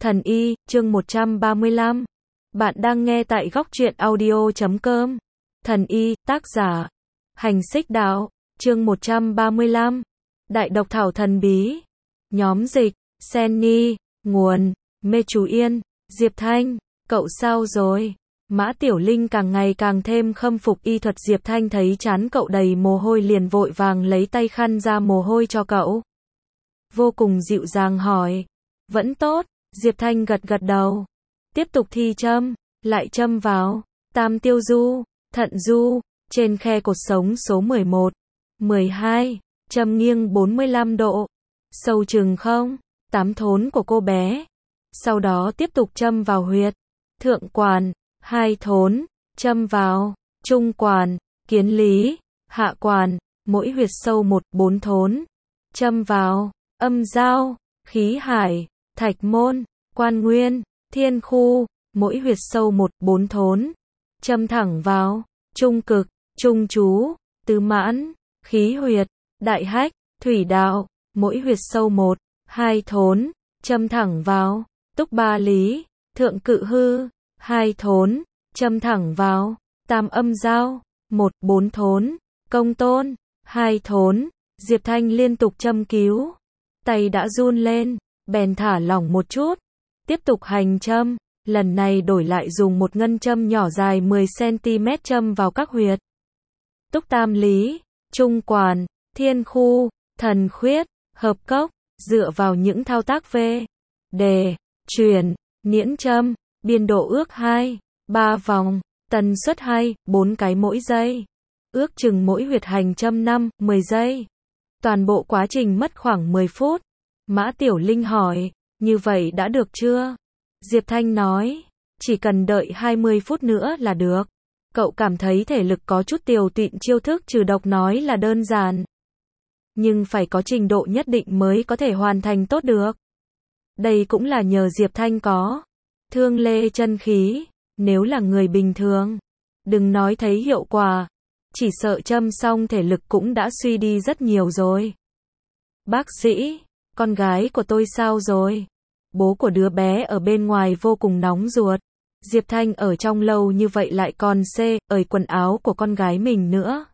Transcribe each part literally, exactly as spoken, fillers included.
Thần y, chương một trăm ba mươi lăm. Bạn đang nghe tại góc truyện audio chấm com. Thần y, tác giả Hành Xích Đạo, chương một trăm ba mươi lăm. Đại độc thảo thần bí. Nhóm dịch, Senny, nguồn, Mê Chú Yên, Diệp Thanh, cậu sao rồi? Mã Tiểu Linh càng ngày càng thêm khâm phục y thuật Diệp Thanh, thấy trán cậu đầy mồ hôi liền vội vàng lấy tay khăn ra mồ hôi cho cậu. Vô cùng dịu dàng hỏi. Vẫn tốt, Diệp Thanh gật gật đầu. Tiếp tục thi châm, lại châm vào, tam tiêu du, thận du, trên khe cột sống số mười một, mười hai, châm nghiêng bốn mươi lăm độ, sâu chừng không, tám thốn của cô bé. Sau đó tiếp tục châm vào huyệt, thượng quản, hai thốn, châm vào, trung quản, kiến lý, hạ quản, mỗi huyệt sâu một, bốn thốn, châm vào, âm giao, khí hải, thạch môn, quan nguyên, thiên khu, mỗi huyệt sâu một, bốn thốn, châm thẳng vào, trung cực, trung chú, tứ mãn, khí huyệt, đại hách, thủy đạo, mỗi huyệt sâu một, hai thốn, châm thẳng vào, túc ba lý, thượng cự hư, hai thốn, châm thẳng vào, tam âm giao, một, bốn thốn, công tôn, hai thốn. Diệp Thanh liên tục châm cứu, tay đã run lên, bèn thả lỏng một chút, tiếp tục hành châm, lần này đổi lại dùng một ngân châm nhỏ dài mười xăng ti mét châm vào các huyệt. Túc tam lý, trung quản, thiên khu, thần khuyết, hợp cốc, dựa vào những thao tác về đề, chuyển, niễn châm, biên độ ước hai, ba vòng, tần suất hai, bốn cái mỗi giây. Ước chừng mỗi huyệt hành châm năm, mười giây. Toàn bộ quá trình mất khoảng mười phút. Mã Tiểu Linh hỏi, như vậy đã được chưa? Diệp Thanh nói, chỉ cần đợi hai mươi phút nữa là được. Cậu cảm thấy thể lực có chút tiều tụy, chiêu thức trừ độc nói là đơn giản. Nhưng phải có trình độ nhất định mới có thể hoàn thành tốt được. Đây cũng là nhờ Diệp Thanh có thương lê chân khí. Nếu là người bình thường, đừng nói thấy hiệu quả, chỉ sợ châm xong thể lực cũng đã suy đi rất nhiều rồi. Bác sĩ, con gái của tôi sao rồi? Bố của đứa bé ở bên ngoài vô cùng nóng ruột. Diệp Thanh ở trong lâu như vậy lại còn xê, ởi quần áo của con gái mình nữa.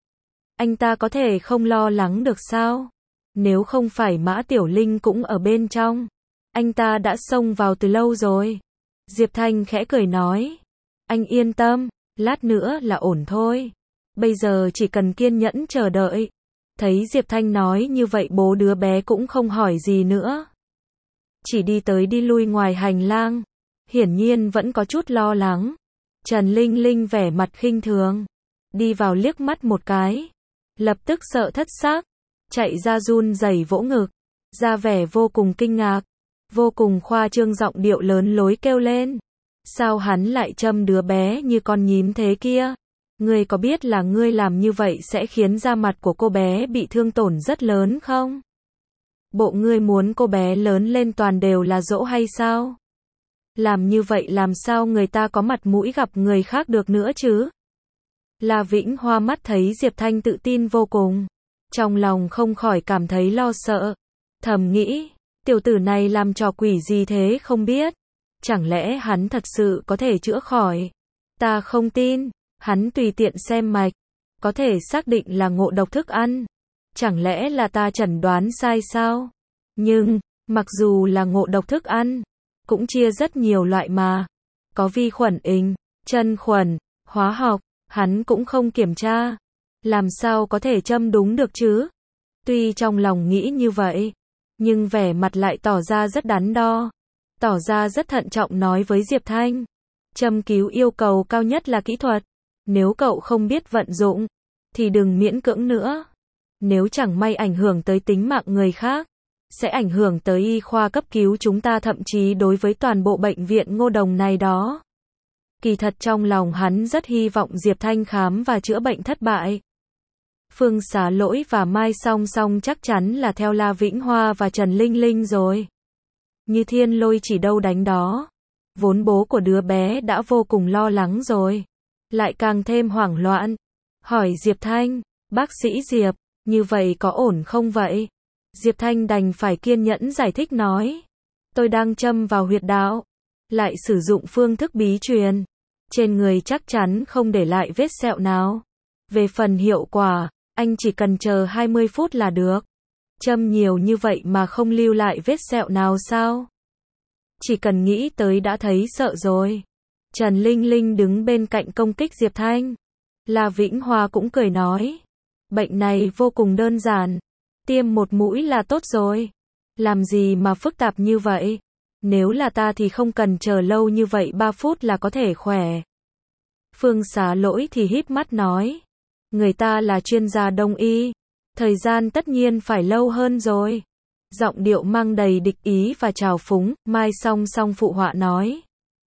Anh ta có thể không lo lắng được sao? Nếu không phải Mã Tiểu Linh cũng ở bên trong, anh ta đã xông vào từ lâu rồi. Diệp Thanh khẽ cười nói, anh yên tâm, lát nữa là ổn thôi. Bây giờ chỉ cần kiên nhẫn chờ đợi. Thấy Diệp Thanh nói như vậy, bố đứa bé cũng không hỏi gì nữa. Chỉ đi tới đi lui ngoài hành lang. Hiển nhiên vẫn có chút lo lắng. Trần Linh Linh vẻ mặt khinh thường. Đi vào liếc mắt một cái. Lập tức sợ thất xác. Chạy ra run rẩy vỗ ngực. Ra vẻ vô cùng kinh ngạc. Vô cùng khoa trương giọng điệu lớn lối kêu lên. Sao hắn lại châm đứa bé như con nhím thế kia? Ngươi có biết là ngươi làm như vậy sẽ khiến da mặt của cô bé bị thương tổn rất lớn không? Bộ ngươi muốn cô bé lớn lên toàn đều là dỗ hay sao? Làm như vậy làm sao người ta có mặt mũi gặp người khác được nữa chứ? La Vĩnh Hoa mắt thấy Diệp Thanh tự tin vô cùng. Trong lòng không khỏi cảm thấy lo sợ. Thầm nghĩ, tiểu tử này làm trò quỷ gì thế không biết? Chẳng lẽ hắn thật sự có thể chữa khỏi? Ta không tin. Hắn tùy tiện xem mạch, có thể xác định là ngộ độc thức ăn. Chẳng lẽ là ta chẩn đoán sai sao? Nhưng, mặc dù là ngộ độc thức ăn, cũng chia rất nhiều loại mà. Có vi khuẩn ình, chân khuẩn, hóa học, hắn cũng không kiểm tra. Làm sao có thể châm đúng được chứ? Tuy trong lòng nghĩ như vậy, nhưng vẻ mặt lại tỏ ra rất đắn đo. Tỏ ra rất thận trọng nói với Diệp Thanh. Châm cứu yêu cầu cao nhất là kỹ thuật. Nếu cậu không biết vận dụng, thì đừng miễn cưỡng nữa. Nếu chẳng may ảnh hưởng tới tính mạng người khác, sẽ ảnh hưởng tới y khoa cấp cứu chúng ta, thậm chí đối với toàn bộ bệnh viện Ngô Đồng này đó. Kỳ thật trong lòng hắn rất hy vọng Diệp Thanh khám và chữa bệnh thất bại. Phương Xá Lỗi và Mai Song Song chắc chắn là theo La Vĩnh Hoa và Trần Linh Linh rồi. Như thiên lôi chỉ đâu đánh đó. Vốn bố của đứa bé đã vô cùng lo lắng rồi. Lại càng thêm hoảng loạn. Hỏi Diệp Thanh, bác sĩ Diệp, như vậy có ổn không vậy? Diệp Thanh đành phải kiên nhẫn giải thích nói. Tôi đang châm vào huyệt đạo, lại sử dụng phương thức bí truyền. Trên người chắc chắn không để lại vết sẹo nào. Về phần hiệu quả, anh chỉ cần chờ hai mươi phút là được. Châm nhiều như vậy mà không lưu lại vết sẹo nào sao? Chỉ cần nghĩ tới đã thấy sợ rồi. Trần Linh Linh đứng bên cạnh công kích Diệp Thanh. La Vĩnh Hoa cũng cười nói. Bệnh này vô cùng đơn giản. Tiêm một mũi là tốt rồi. Làm gì mà phức tạp như vậy? Nếu là ta thì không cần chờ lâu như vậy, ba phút là có thể khỏe. Phương Xá Lỗi thì híp mắt nói. Người ta là chuyên gia đông y. Thời gian tất nhiên phải lâu hơn rồi. Giọng điệu mang đầy địch ý và trào phúng, Mai song song phụ họa nói.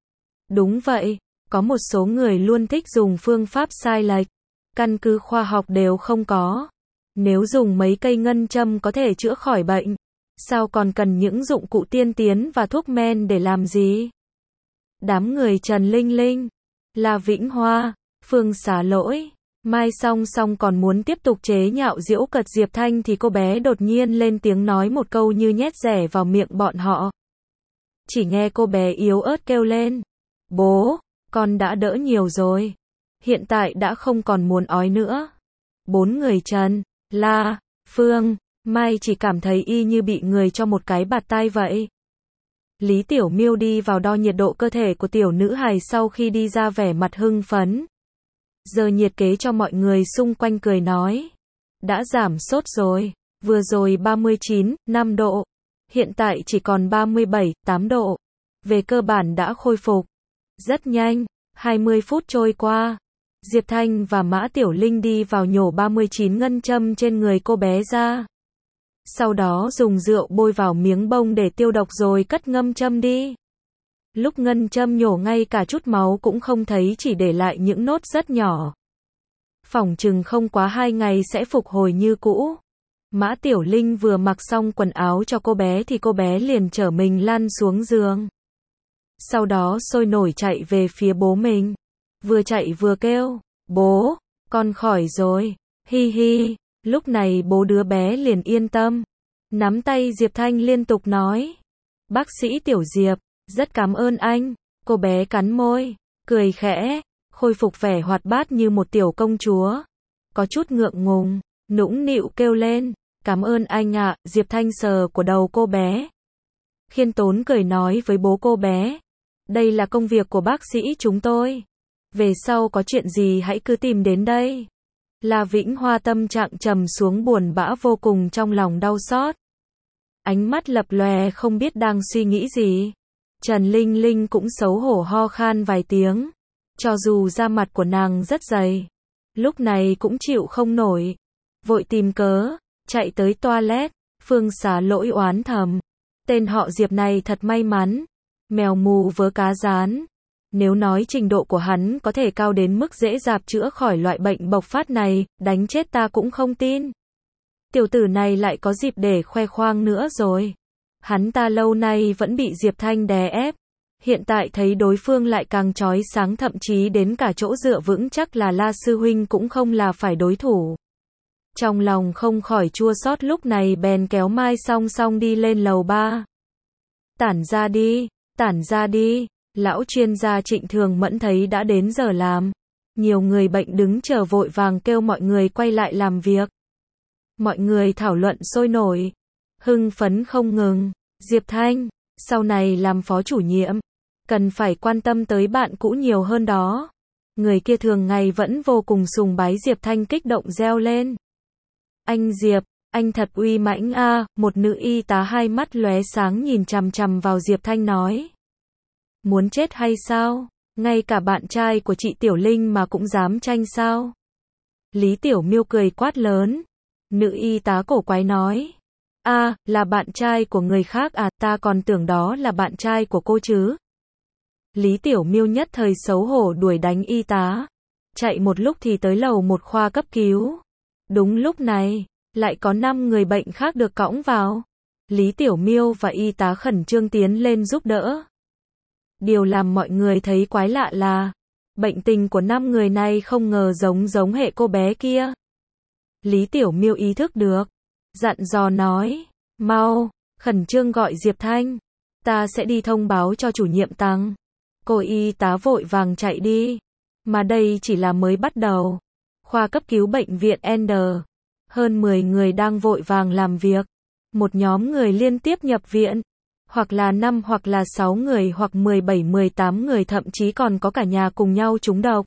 Đúng vậy, có một số người luôn thích dùng phương pháp sai lệch. Căn cứ khoa học đều không có. Nếu dùng mấy cây ngân châm có thể chữa khỏi bệnh, sao còn cần những dụng cụ tiên tiến và thuốc men để làm gì? Đám người Trần Linh Linh, La Vĩnh Hoa, Phương Xá Lỗi, Mai song song còn muốn tiếp tục chế nhạo giễu cợt Diệp Thanh thì cô bé đột nhiên lên tiếng nói một câu như nhét rẻ vào miệng bọn họ. Chỉ nghe cô bé yếu ớt kêu lên. Bố, con đã đỡ nhiều rồi. Hiện tại đã không còn muốn ói nữa. Bốn người Trần, La, Phương, Mai chỉ cảm thấy y như bị người cho một cái bạt tai vậy. Lý Tiểu Miêu đi vào đo nhiệt độ cơ thể của tiểu nữ hài sau khi đi ra, vẻ mặt hưng phấn. Giờ nhiệt kế cho mọi người xung quanh, cười nói. Đã giảm sốt rồi. Vừa rồi ba mươi chín, năm độ. Hiện tại chỉ còn ba mươi bảy, tám độ. Về cơ bản đã khôi phục. Rất nhanh, hai mươi phút trôi qua. Diệp Thanh và Mã Tiểu Linh đi vào nhổ ba mươi chín ngân châm trên người cô bé ra. Sau đó dùng rượu bôi vào miếng bông để tiêu độc rồi cất ngâm châm đi. Lúc ngân châm nhổ ngay cả chút máu cũng không thấy, chỉ để lại những nốt rất nhỏ. Phỏng chừng không quá hai ngày sẽ phục hồi như cũ. Mã Tiểu Linh vừa mặc xong quần áo cho cô bé thì cô bé liền chở mình lăn xuống giường. Sau đó sôi nổi chạy về phía bố mình. Vừa chạy vừa kêu, bố, con khỏi rồi, hi hi. Lúc này bố đứa bé liền yên tâm. Nắm tay Diệp Thanh liên tục nói. Bác sĩ Tiểu Diệp, rất cảm ơn anh. Cô bé cắn môi, cười khẽ, khôi phục vẻ hoạt bát như một tiểu công chúa. Có chút ngượng ngùng, nũng nịu kêu lên, cảm ơn anh ạ. Diệp Thanh sờ của đầu cô bé. Khiêm tốn cười nói với bố cô bé. Đây là công việc của bác sĩ chúng tôi. Về sau có chuyện gì hãy cứ tìm đến đây. La Vĩnh Hoa tâm trạng trầm xuống, buồn bã vô cùng, trong lòng đau xót. Ánh mắt lập lòe không biết đang suy nghĩ gì. Trần Linh Linh cũng xấu hổ ho khan vài tiếng. Cho dù da mặt của nàng rất dày, lúc này cũng chịu không nổi. Vội tìm cớ, chạy tới toilet. Phương Xá Lỗi oán thầm. Tên họ Diệp này thật may mắn. Mèo mù vớ cá rán. Nếu nói trình độ của hắn có thể cao đến mức dễ dàng chữa khỏi loại bệnh bộc phát này, đánh chết ta cũng không tin. Tiểu tử này lại có dịp để khoe khoang nữa rồi. Hắn ta lâu nay vẫn bị Diệp Thanh đè ép. Hiện tại thấy đối phương lại càng chói sáng, thậm chí đến cả chỗ dựa vững chắc là La Sư Huynh cũng không là phải đối thủ. Trong lòng không khỏi chua xót, lúc này bèn kéo Mai song song đi lên lầu ba. Tản ra đi, tản ra đi. Lão chuyên gia Trịnh Thường Mẫn thấy đã đến giờ làm. Nhiều người bệnh đứng chờ vội vàng kêu mọi người quay lại làm việc. Mọi người thảo luận sôi nổi. Hưng phấn không ngừng. Diệp Thanh, sau này làm phó chủ nhiệm, cần phải quan tâm tới bạn cũ nhiều hơn đó. Người kia thường ngày vẫn vô cùng sùng bái Diệp Thanh kích động reo lên. Anh Diệp, anh thật uy mãnh a. Một nữ y tá hai mắt lóe sáng nhìn chằm chằm vào Diệp Thanh nói. Muốn chết hay sao? Ngay cả bạn trai của chị Tiểu Linh mà cũng dám tranh sao? Lý Tiểu Miêu cười quát lớn. Nữ y tá cổ quái nói. A, à, là bạn trai của người khác à, ta còn tưởng đó là bạn trai của cô chứ. Lý Tiểu Miêu nhất thời xấu hổ đuổi đánh y tá. Chạy một lúc thì tới lầu một khoa cấp cứu. Đúng lúc này, lại có năm người bệnh khác được cõng vào. Lý Tiểu Miêu và y tá khẩn trương tiến lên giúp đỡ. Điều làm mọi người thấy quái lạ là, bệnh tình của năm người này không ngờ giống giống hệ cô bé kia. Lý Tiểu Miêu ý thức được, dặn dò nói, mau, khẩn trương gọi Diệp Thanh. Ta sẽ đi thông báo cho chủ nhiệm Tăng. Cô y tá vội vàng chạy đi. Mà đây chỉ là mới bắt đầu. Khoa cấp cứu bệnh viện N. Hơn mười người đang vội vàng làm việc. Một nhóm người liên tiếp nhập viện. Hoặc là năm hoặc là sáu người hoặc mười bảy mười tám người, thậm chí còn có cả nhà cùng nhau trúng độc.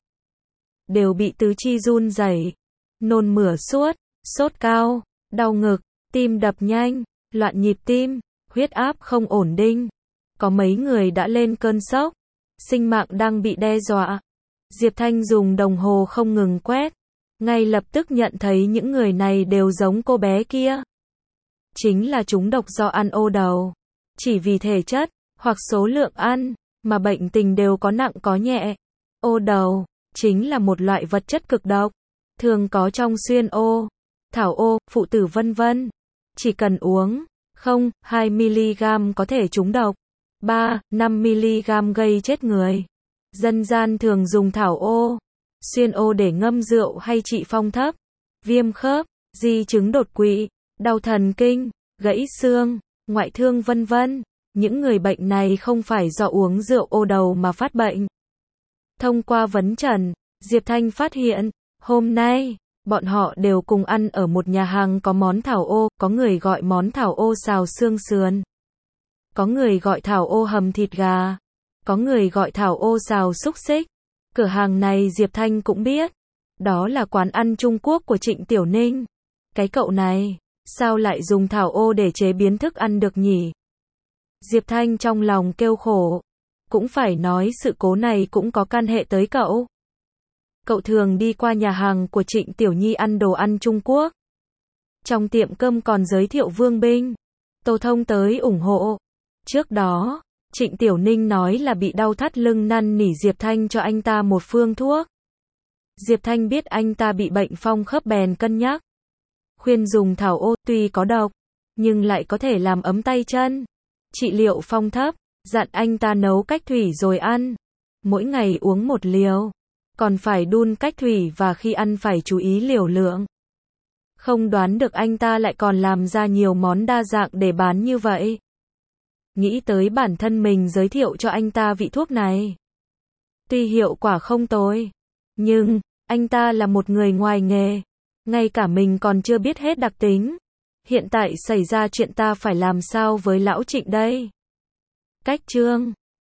Đều bị tứ chi run rẩy, nôn mửa suốt, sốt cao, đau ngực, tim đập nhanh, loạn nhịp tim, huyết áp không ổn định. Có mấy người đã lên cơn sốc, sinh mạng đang bị đe dọa. Diệp Thanh dùng đồng hồ không ngừng quét, ngay lập tức nhận thấy những người này đều giống cô bé kia. Chính là trúng độc do ăn ô đầu. Chỉ vì thể chất, hoặc số lượng ăn, mà bệnh tình đều có nặng có nhẹ. Ô đầu, chính là một loại vật chất cực độc, thường có trong xuyên ô, thảo ô, phụ tử vân vân. Chỉ cần uống, không phẩy hai mi-li-gam có thể trúng độc, ba phẩy năm mi-li-gam gây chết người. Dân gian thường dùng thảo ô, xuyên ô để ngâm rượu hay trị phong thấp, viêm khớp, di chứng đột quỵ, đau thần kinh, gãy xương, ngoại thương vân vân. Những người bệnh này không phải do uống rượu ô đầu mà phát bệnh. Thông qua vấn trần, Diệp Thanh phát hiện, hôm nay, bọn họ đều cùng ăn ở một nhà hàng có món thảo ô, có người gọi món thảo ô xào xương sườn, có người gọi thảo ô hầm thịt gà, có người gọi thảo ô xào xúc xích. Cửa hàng này Diệp Thanh cũng biết, đó là quán ăn Trung Quốc của Trịnh Tiểu Ninh. Cái cậu này, sao lại dùng thảo ô để chế biến thức ăn được nhỉ? Diệp Thanh trong lòng kêu khổ. Cũng phải nói sự cố này cũng có can hệ tới cậu. Cậu thường đi qua nhà hàng của Trịnh Tiểu Nhi ăn đồ ăn Trung Quốc. Trong tiệm cơm còn giới thiệu Vương Binh, Tô Thông tới ủng hộ. Trước đó, Trịnh Tiểu Ninh nói là bị đau thắt lưng, năn nỉ Diệp Thanh cho anh ta một phương thuốc. Diệp Thanh biết anh ta bị bệnh phong khớp bèn cân nhắc. Khuyên dùng thảo ô, tuy có độc, nhưng lại có thể làm ấm tay chân, trị liệu phong thấp. Dặn anh ta nấu cách thủy rồi ăn. Mỗi ngày uống một liều. Còn phải đun cách thủy và khi ăn phải chú ý liều lượng. Không đoán được anh ta lại còn làm ra nhiều món đa dạng để bán như vậy. Nghĩ tới bản thân mình giới thiệu cho anh ta vị thuốc này. Tuy hiệu quả không tồi, nhưng, anh ta là một người ngoài nghề. Ngay cả mình còn chưa biết hết đặc tính. Hiện tại xảy ra chuyện ta phải làm sao với lão Trịnh đây? Cách chương